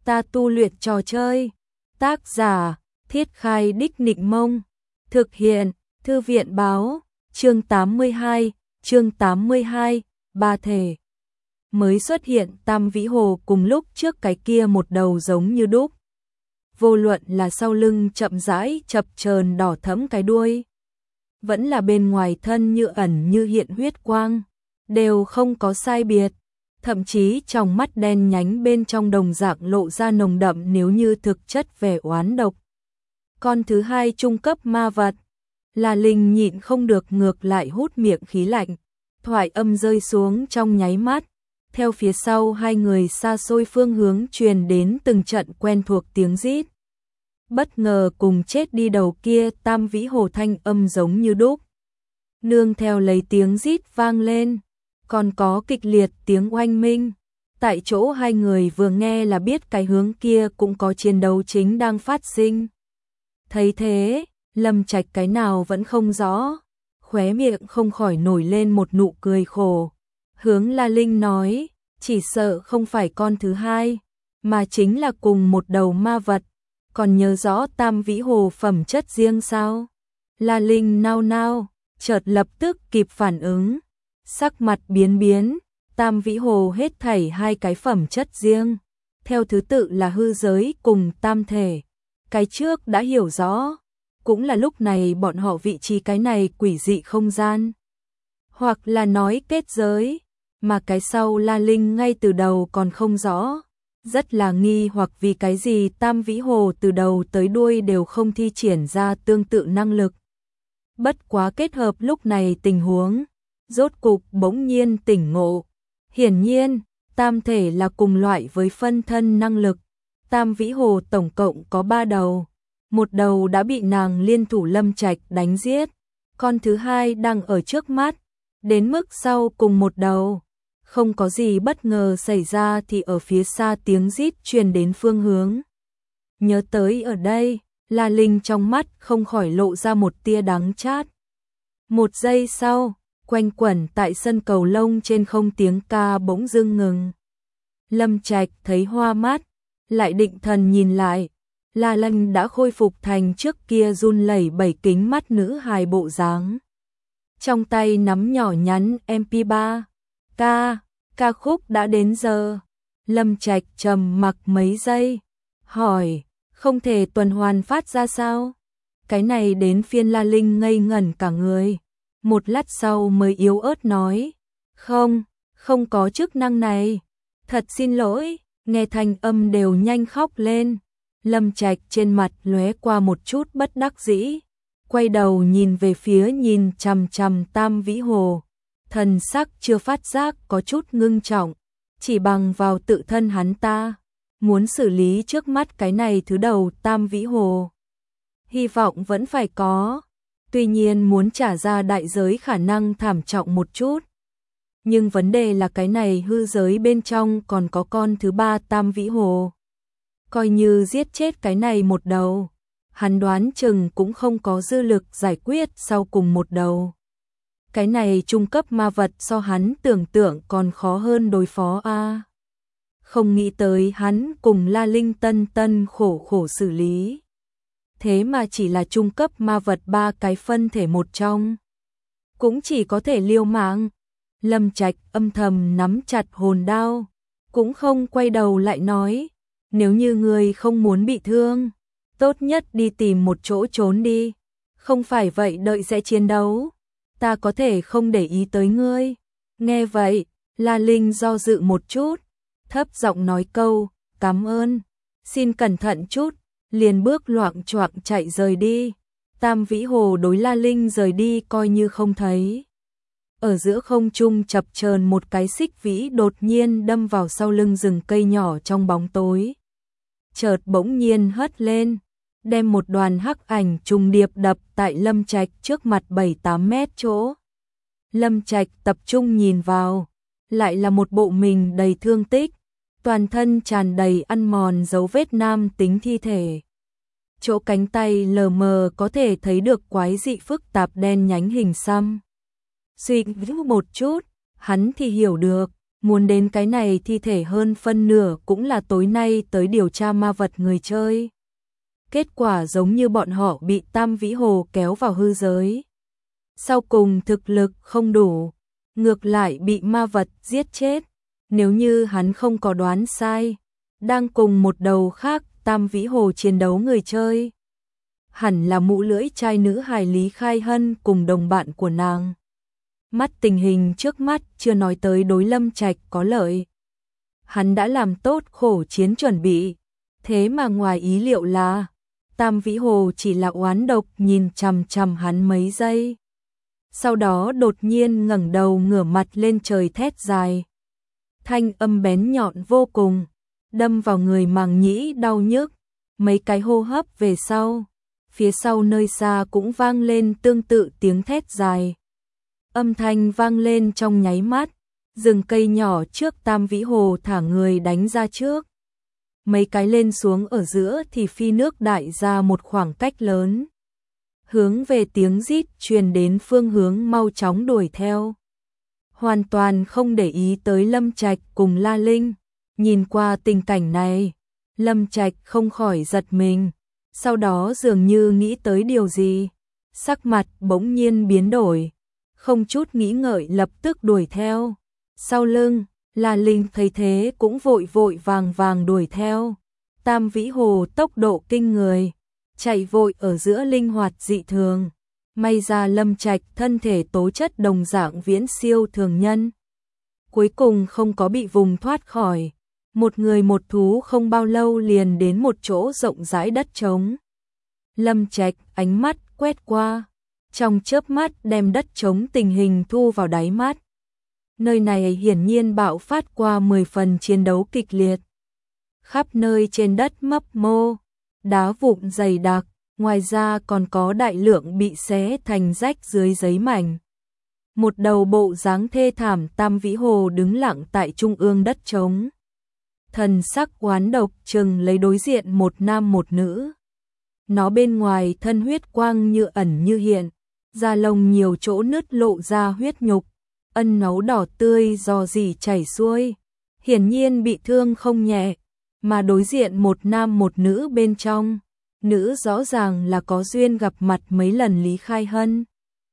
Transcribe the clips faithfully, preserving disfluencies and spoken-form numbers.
ta tu luyện trò chơi. Tác giả, Thiết Khai Đích Nịnh Mông. Thực hiện, Thư viện Báo. Chương tám mươi hai, chương tám mươi hai, ba thể. Mới xuất hiện Tam Vĩ Hồ cùng lúc trước cái kia một đầu giống như đúc. Vô luận là sau lưng chậm rãi chập chờn đỏ thẫm cái đuôi, vẫn là bên ngoài thân như ẩn như hiện huyết quang, đều không có sai biệt. Thậm chí trong mắt đen nhánh bên trong đồng dạng lộ ra nồng đậm nếu như thực chất vẻ oán độc. Con thứ hai trung cấp ma vật, là Linh nhịn không được ngược lại hút miệng khí lạnh, thoại âm rơi xuống trong nháy mắt, theo phía sau hai người xa xôi phương hướng truyền đến từng trận quen thuộc tiếng rít. Bất ngờ cùng chết đi đầu kia Tam Vĩ Hồ thanh âm giống như đúc. Nương theo lấy tiếng rít vang lên, còn có kịch liệt tiếng oanh minh. Tại chỗ hai người vừa nghe là biết cái hướng kia cũng có chiến đấu chính đang phát sinh. Thấy thế, Lâm Trạch cái nào vẫn không rõ, khóe miệng không khỏi nổi lên một nụ cười khổ. Hướng La Linh nói, chỉ sợ không phải con thứ hai, mà chính là cùng một đầu ma vật. Còn nhớ rõ Tam Vĩ Hồ phẩm chất riêng sao? La Linh nao nao, chợt lập tức kịp phản ứng, sắc mặt biến biến. Tam Vĩ Hồ hết thảy hai cái phẩm chất riêng, theo thứ tự là hư giới cùng tam thể. Cái trước đã hiểu rõ, cũng là lúc này bọn họ vị trí cái này quỷ dị không gian, hoặc là nói kết giới, mà cái sau La Linh ngay từ đầu còn không rõ, rất là nghi hoặc vì cái gì Tam Vĩ Hồ từ đầu tới đuôi đều không thi triển ra tương tự năng lực. Bất quá kết hợp lúc này tình huống, rốt cục bỗng nhiên tỉnh ngộ. Hiển nhiên, tam thể là cùng loại với phân thân năng lực. Tam Vĩ Hồ tổng cộng có ba đầu, một đầu đã bị nàng liên thủ Lâm Trạch đánh giết, con thứ hai đang ở trước mắt, đến mức sau cùng một đầu. Không có gì bất ngờ xảy ra thì ở phía xa tiếng rít truyền đến phương hướng. Nhớ tới ở đây, La Linh trong mắt không khỏi lộ ra một tia đắng chát. Một giây sau, quanh quẩn tại sân cầu lông trên không tiếng ca bỗng dưng ngừng. Lâm Trạch thấy hoa mắt, lại định thần nhìn lại, La Linh đã khôi phục thành trước kia run lẩy bẩy kính mắt nữ hài bộ dáng. Trong tay nắm nhỏ nhắn em pê ba, ca, ca khúc đã đến giờ. Lâm Trạch trầm mặc mấy giây, hỏi, không thể tuần hoàn phát ra sao? Cái này đến phiên La Linh ngây ngẩn cả người. Một lát sau mới yếu ớt nói, không, không có chức năng này. Thật xin lỗi, nghe thanh âm đều nhanh khóc lên. Lâm Trạch trên mặt lóe qua một chút bất đắc dĩ, quay đầu nhìn về phía nhìn chằm chằm Tam Vĩ Hồ. Thần sắc chưa phát giác có chút ngưng trọng, chỉ bằng vào tự thân hắn ta, muốn xử lý trước mắt cái này thứ đầu Tam Vĩ Hồ. Hy vọng vẫn phải có, tuy nhiên muốn trả ra đại giới khả năng thảm trọng một chút. Nhưng vấn đề là cái này hư giới bên trong còn có con thứ ba Tam Vĩ Hồ. Coi như giết chết cái này một đầu, hắn đoán chừng cũng không có dư lực giải quyết sau cùng một đầu. Cái này trung cấp ma vật so hắn tưởng tượng còn khó hơn đối phó a. Không nghĩ tới hắn cùng La Linh tân tân khổ khổ xử lý. Thế mà chỉ là trung cấp ma vật ba cái phân thể một trong. Cũng chỉ có thể liều mạng. Lâm Trạch âm thầm nắm chặt hồn đao, cũng không quay đầu lại nói, nếu như người không muốn bị thương, tốt nhất đi tìm một chỗ trốn đi. Không phải vậy đợi sẽ chiến đấu, ta có thể không để ý tới ngươi. Nghe vậy, La Linh do dự một chút, thấp giọng nói câu, cảm ơn, xin cẩn thận chút, liền bước loạng choạng chạy rời đi. Tam Vĩ Hồ đối La Linh rời đi coi như không thấy. Ở giữa không trung chập chờn một cái xích vĩ đột nhiên đâm vào sau lưng rừng cây nhỏ trong bóng tối. Chợt bỗng nhiên hất lên, đem một đoàn hắc ảnh trùng điệp đập tại Lâm Trạch trước mặt bảy tám mét chỗ. Lâm Trạch tập trung nhìn vào, lại là một bộ mình đầy thương tích, toàn thân tràn đầy ăn mòn dấu vết nam tính thi thể. Chỗ cánh tay lờ mờ có thể thấy được quái dị phức tạp đen nhánh hình xăm. Suy nghĩ một chút, hắn thì hiểu được, Muốn đến cái này thi thể hơn phân nửa cũng là tối nay tới điều tra ma vật người chơi. Kết quả giống như bọn họ bị Tam Vĩ Hồ kéo vào hư giới. Sau cùng thực lực không đủ, ngược lại bị ma vật giết chết. Nếu như hắn không có đoán sai, đang cùng một đầu khác Tam Vĩ Hồ chiến đấu người chơi, hẳn là mũ lưỡi trai nữ hài Lý Khai Hân cùng đồng bạn của nàng. Mắt tình hình trước mắt chưa nói tới đối Lâm Trạch có lợi. Hắn đã làm tốt khổ chiến chuẩn bị, thế mà ngoài ý liệu là Tam Vĩ Hồ chỉ là oán độc nhìn chằm chằm hắn mấy giây. Sau đó đột nhiên ngẩng đầu ngửa mặt lên trời thét dài. Thanh âm bén nhọn vô cùng, đâm vào người màng nhĩ đau nhức. Mấy cái hô hấp về sau, phía sau nơi xa cũng vang lên tương tự tiếng thét dài. Âm thanh vang lên trong nháy mắt, rừng cây nhỏ trước Tam Vĩ Hồ thả người đánh ra trước. Mấy cái lên xuống ở giữa thì phi nước đại ra một khoảng cách lớn. Hướng về tiếng rít truyền đến phương hướng mau chóng đuổi theo. Hoàn toàn không để ý tới Lâm Trạch cùng La Linh. Nhìn qua tình cảnh này, Lâm Trạch không khỏi giật mình. Sau đó dường như nghĩ tới điều gì, sắc mặt bỗng nhiên biến đổi, không chút nghĩ ngợi lập tức đuổi theo. Sau lưng, La Linh thấy thế cũng vội vội vàng vàng đuổi theo. Tam Vĩ Hồ tốc độ kinh người, chạy vội ở giữa linh hoạt dị thường. May ra Lâm Trạch thân thể tố chất đồng dạng viễn siêu thường nhân. Cuối cùng không có bị vùng thoát khỏi. Một người một thú không bao lâu liền đến một chỗ rộng rãi đất trống. Lâm Trạch ánh mắt quét qua, trong chớp mắt đem đất trống tình hình thu vào đáy mắt. Nơi này hiển nhiên bạo phát qua mười phần chiến đấu kịch liệt. Khắp nơi trên đất mấp mô, đá vụn dày đặc, ngoài ra còn có đại lượng bị xé thành rách dưới giấy mảnh. Một đầu bộ dáng thê thảm Tam Vĩ Hồ đứng lặng tại trung ương đất trống. Thần sắc oán độc chừng lấy đối diện một nam một nữ. Nó bên ngoài thân huyết quang như ẩn như hiện, da lông nhiều chỗ nứt lộ ra huyết nhục, ân nấu đỏ tươi do gì chảy xuôi, hiển nhiên bị thương không nhẹ, mà đối diện một nam một nữ bên trong, nữ rõ ràng là có duyên gặp mặt mấy lần Lý Khai Hân.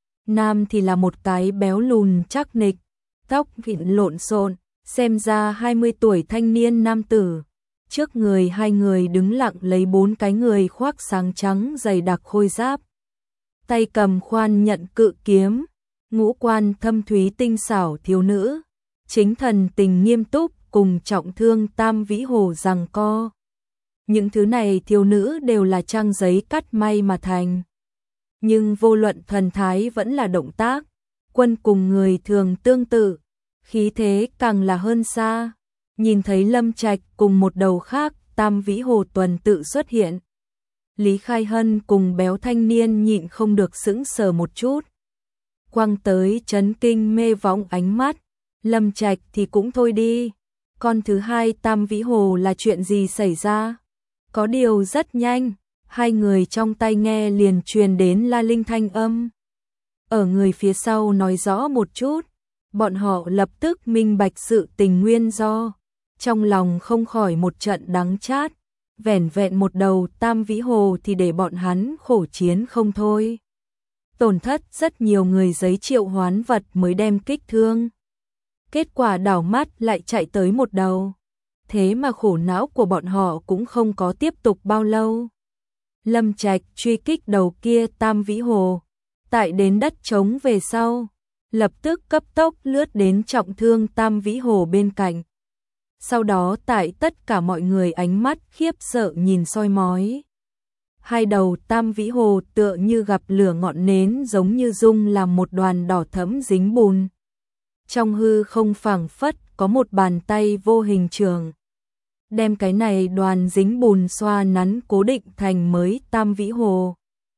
Nam thì là một cái béo lùn chắc nịch, tóc vịn lộn xộn, xem ra hai mươi tuổi thanh niên nam tử. Trước người hai người đứng lặng lấy bốn cái người khoác sáng trắng dày đặc khôi giáp. Tay cầm khoan nhận cự kiếm, ngũ quan thâm thúy tinh xảo thiếu nữ, chính thần tình nghiêm túc cùng trọng thương Tam Vĩ Hồ giằng co. Những thứ này thiếu nữ đều là trang giấy cắt may mà thành. Nhưng vô luận thần thái vẫn là động tác, quân cùng người thường tương tự, khí thế càng là hơn xa. Nhìn thấy Lâm Trạch cùng một đầu khác, Tam Vĩ Hồ tuần tự xuất hiện. Lý Khai Hân cùng béo thanh niên nhịn không được sững sờ một chút. Quăng tới chấn kinh mê võng ánh mắt, Lâm Trạch thì cũng thôi đi. Con thứ hai Tam Vĩ Hồ là chuyện gì xảy ra? Có điều rất nhanh, hai người trong tai nghe liền truyền đến La Linh thanh âm. Ở người phía sau nói rõ một chút, bọn họ lập tức minh bạch sự tình nguyên do. Trong lòng không khỏi một trận đắng chát, vẻn vẹn một đầu Tam Vĩ Hồ thì để bọn hắn khổ chiến không thôi. Tổn thất rất nhiều người giấy triệu hoán vật mới đem kích thương. Kết quả đảo mắt lại chạy tới một đầu. Thế mà khổ não của bọn họ cũng không có tiếp tục bao lâu. Lâm Trạch truy kích đầu kia Tam Vĩ Hồ, tại đến đất trống về sau, lập tức cấp tốc lướt đến trọng thương Tam Vĩ Hồ bên cạnh. Sau đó tại tất cả mọi người ánh mắt khiếp sợ nhìn soi mói. Hai đầu Tam Vĩ Hồ tựa như gặp lửa ngọn nến giống như dung làm một đoàn đỏ thẫm dính bùn. Trong hư không phảng phất có một bàn tay vô hình trường. Đem cái này đoàn dính bùn xoa nắn cố định thành mới Tam Vĩ Hồ.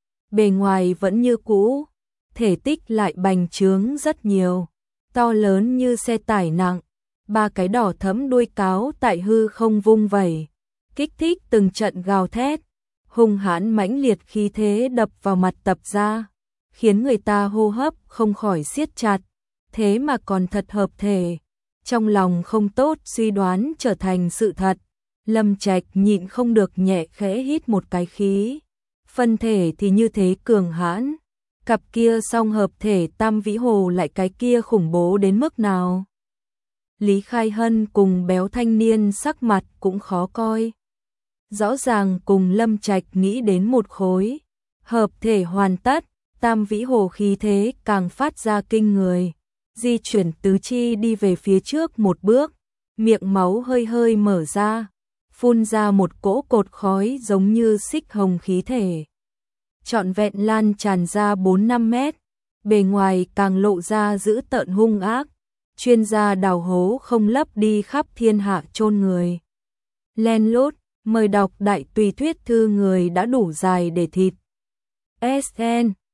Bề ngoài vẫn như cũ, thể tích lại bành trướng rất nhiều, to lớn như xe tải nặng. Ba cái đỏ thẫm đuôi cáo tại hư không vung vẩy, kích thích từng trận gào thét, hung hãn mãnh liệt khí thế đập vào mặt tập ra, khiến người ta hô hấp không khỏi siết chặt, thế mà còn thật hợp thể. Trong lòng không tốt suy đoán trở thành sự thật, Lâm Trạch nhịn không được nhẹ khẽ hít một cái khí. Phân thể thì như thế cường hãn, cặp kia song hợp thể Tam Vĩ Hồ lại cái kia khủng bố đến mức nào. Lý Khai Hân cùng béo thanh niên sắc mặt cũng khó coi. Rõ ràng cùng Lâm Trạch nghĩ đến một khối. Hợp thể hoàn tất, Tam Vĩ Hồ khí thế càng phát ra kinh người. Di chuyển tứ chi đi về phía trước một bước, miệng máu hơi hơi mở ra, phun ra một cỗ cột khói giống như xích hồng khí thể. Trọn vẹn lan tràn ra bốn năm mét, bề ngoài càng lộ ra dữ tợn hung ác, chuyên gia đào hố không lấp đi khắp thiên hạ chôn người. Len lút, mời đọc đại tùy thuyết thư người đã đủ dài để thịt. ét en